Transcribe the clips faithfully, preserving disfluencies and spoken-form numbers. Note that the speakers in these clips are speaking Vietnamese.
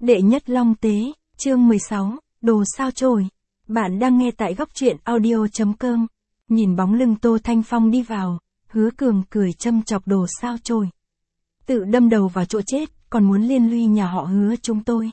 Đệ nhất Long Tế, chương mười sáu, Đồ sao chổi. Bạn đang nghe tại góc truyện audio chấm com. Nhìn bóng lưng Tô Thanh Phong đi vào, Hứa Cường cười châm chọc Đồ sao chổi. Tự đâm đầu vào chỗ chết, còn muốn liên lụy nhà họ Hứa chúng tôi.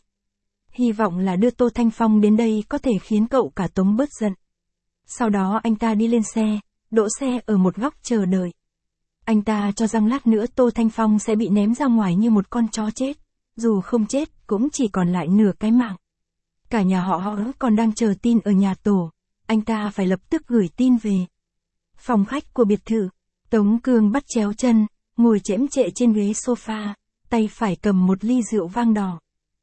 Hy vọng là đưa Tô Thanh Phong đến đây có thể khiến cậu cả Tống bớt giận. Sau đó anh ta đi lên xe, đỗ xe ở một góc chờ đợi. Anh ta cho rằng lát nữa Tô Thanh Phong sẽ bị ném ra ngoài như một con chó chết. Dù không chết, cũng chỉ còn lại nửa cái mạng. Cả nhà họ họ còn đang chờ tin ở nhà tổ. Anh ta phải lập tức gửi tin về. Phòng khách của biệt thự. Tống Cương bắt chéo chân, ngồi chễm chệ trên ghế sofa, tay phải cầm một ly rượu vang đỏ.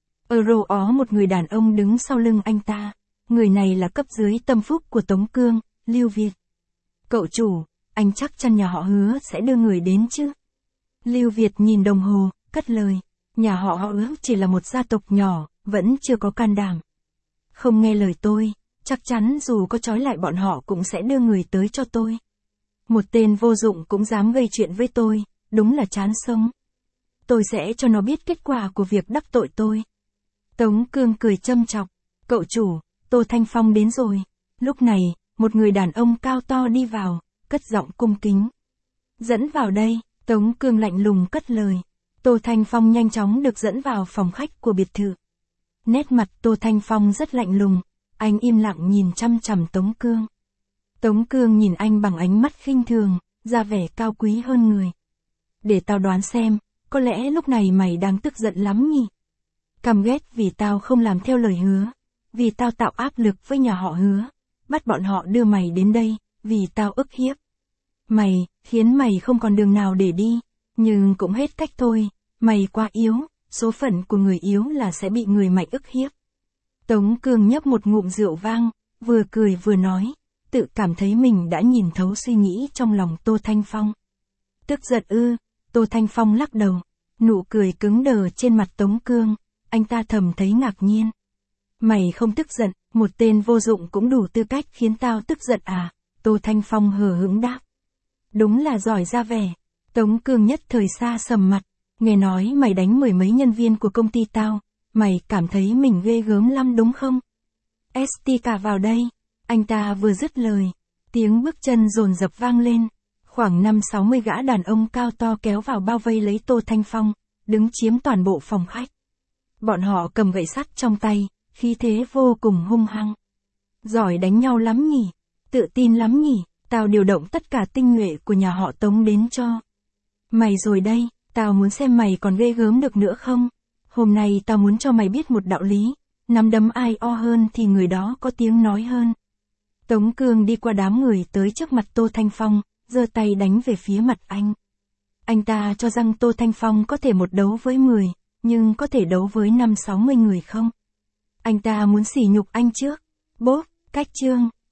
Ở rô ó một người đàn ông đứng sau lưng anh ta. Người này là cấp dưới tâm phúc của Tống Cương, Lưu Việt. Cậu chủ, anh chắc chắn nhà họ Hứa sẽ đưa người đến chứ? Lưu Việt nhìn đồng hồ, cất lời. Nhà họ họ Hứa chỉ là một gia tộc nhỏ, vẫn chưa có can đảm. Không nghe lời tôi, chắc chắn dù có trói lại bọn họ cũng sẽ đưa người tới cho tôi. Một tên vô dụng cũng dám gây chuyện với tôi, đúng là chán sống. Tôi sẽ cho nó biết kết quả của việc đắc tội tôi. Tống Cương cười châm chọc. Cậu chủ, Tô Thanh Phong đến rồi. Lúc này, một người đàn ông cao to đi vào, cất giọng cung kính. Dẫn vào đây, Tống Cương lạnh lùng cất lời. Tô Thanh Phong nhanh chóng được dẫn vào phòng khách của biệt thự. Nét mặt Tô Thanh Phong rất lạnh lùng, anh im lặng nhìn chăm chằm Tống Cương. Tống Cương nhìn anh bằng ánh mắt khinh thường, ra vẻ cao quý hơn người. Để tao đoán xem, có lẽ lúc này mày đang tức giận lắm nhỉ? Căm ghét vì tao không làm theo lời hứa, vì tao tạo áp lực với nhà họ Hứa, bắt bọn họ đưa mày đến đây, vì tao ức hiếp. Mày, khiến mày không còn đường nào để đi, nhưng cũng hết cách thôi. Mày quá yếu, số phận của người yếu là sẽ bị người mạnh ức hiếp. Tống Cương nhấp một ngụm rượu vang, vừa cười vừa nói, tự cảm thấy mình đã nhìn thấu suy nghĩ trong lòng Tô Thanh Phong. Tức giận ư? Tô Thanh Phong lắc đầu, nụ cười cứng đờ trên mặt Tống Cương, anh ta thầm thấy ngạc nhiên. Mày không tức giận, một tên vô dụng cũng đủ tư cách khiến tao tức giận à? Tô Thanh Phong hờ hững đáp. Đúng là giỏi ra vẻ. Tống Cương nhất thời xa sầm mặt. Nghe nói mày đánh mười mấy nhân viên của công ty tao, mày cảm thấy mình ghê gớm lắm đúng không? ét tê cả vào đây. Anh ta vừa dứt lời, tiếng bước chân dồn dập vang lên. Khoảng năm sáu mươi gã đàn ông cao to kéo vào bao vây lấy Tô Thanh Phong, đứng chiếm toàn bộ phòng khách. Bọn họ cầm gậy sắt trong tay, khí thế vô cùng hung hăng. Giỏi đánh nhau lắm nhỉ? Tự tin lắm nhỉ? Tao điều động tất cả tinh nhuệ của nhà họ Tống đến cho mày rồi đây. Tao muốn xem mày còn ghê gớm được nữa không? Hôm nay tao muốn cho mày biết một đạo lý, nắm đấm ai o hơn thì người đó có tiếng nói hơn. Tống Cương đi qua đám người tới trước mặt Tô Thanh Phong, giơ tay đánh về phía mặt anh. Anh ta cho rằng Tô Thanh Phong có thể một đấu với mười, nhưng có thể đấu với năm sáu mươi người không? Anh ta muốn sỉ nhục anh trước. Bốp, cách chương.